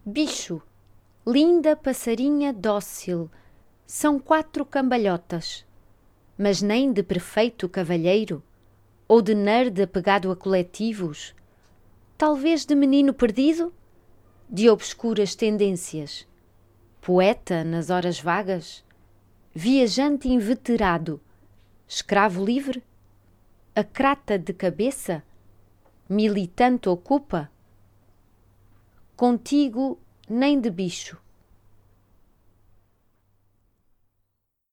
Bicho, linda passarinha dócil, são 4 cambalhotas, mas nem de perfeito cavalheiro, ou de nerd apegado a coletivos, talvez de menino perdido, de obscuras tendências, poeta nas horas vagas, viajante inveterado, escravo livre, acrata de cabeça, militante ocupa. Contigo nem de bicho,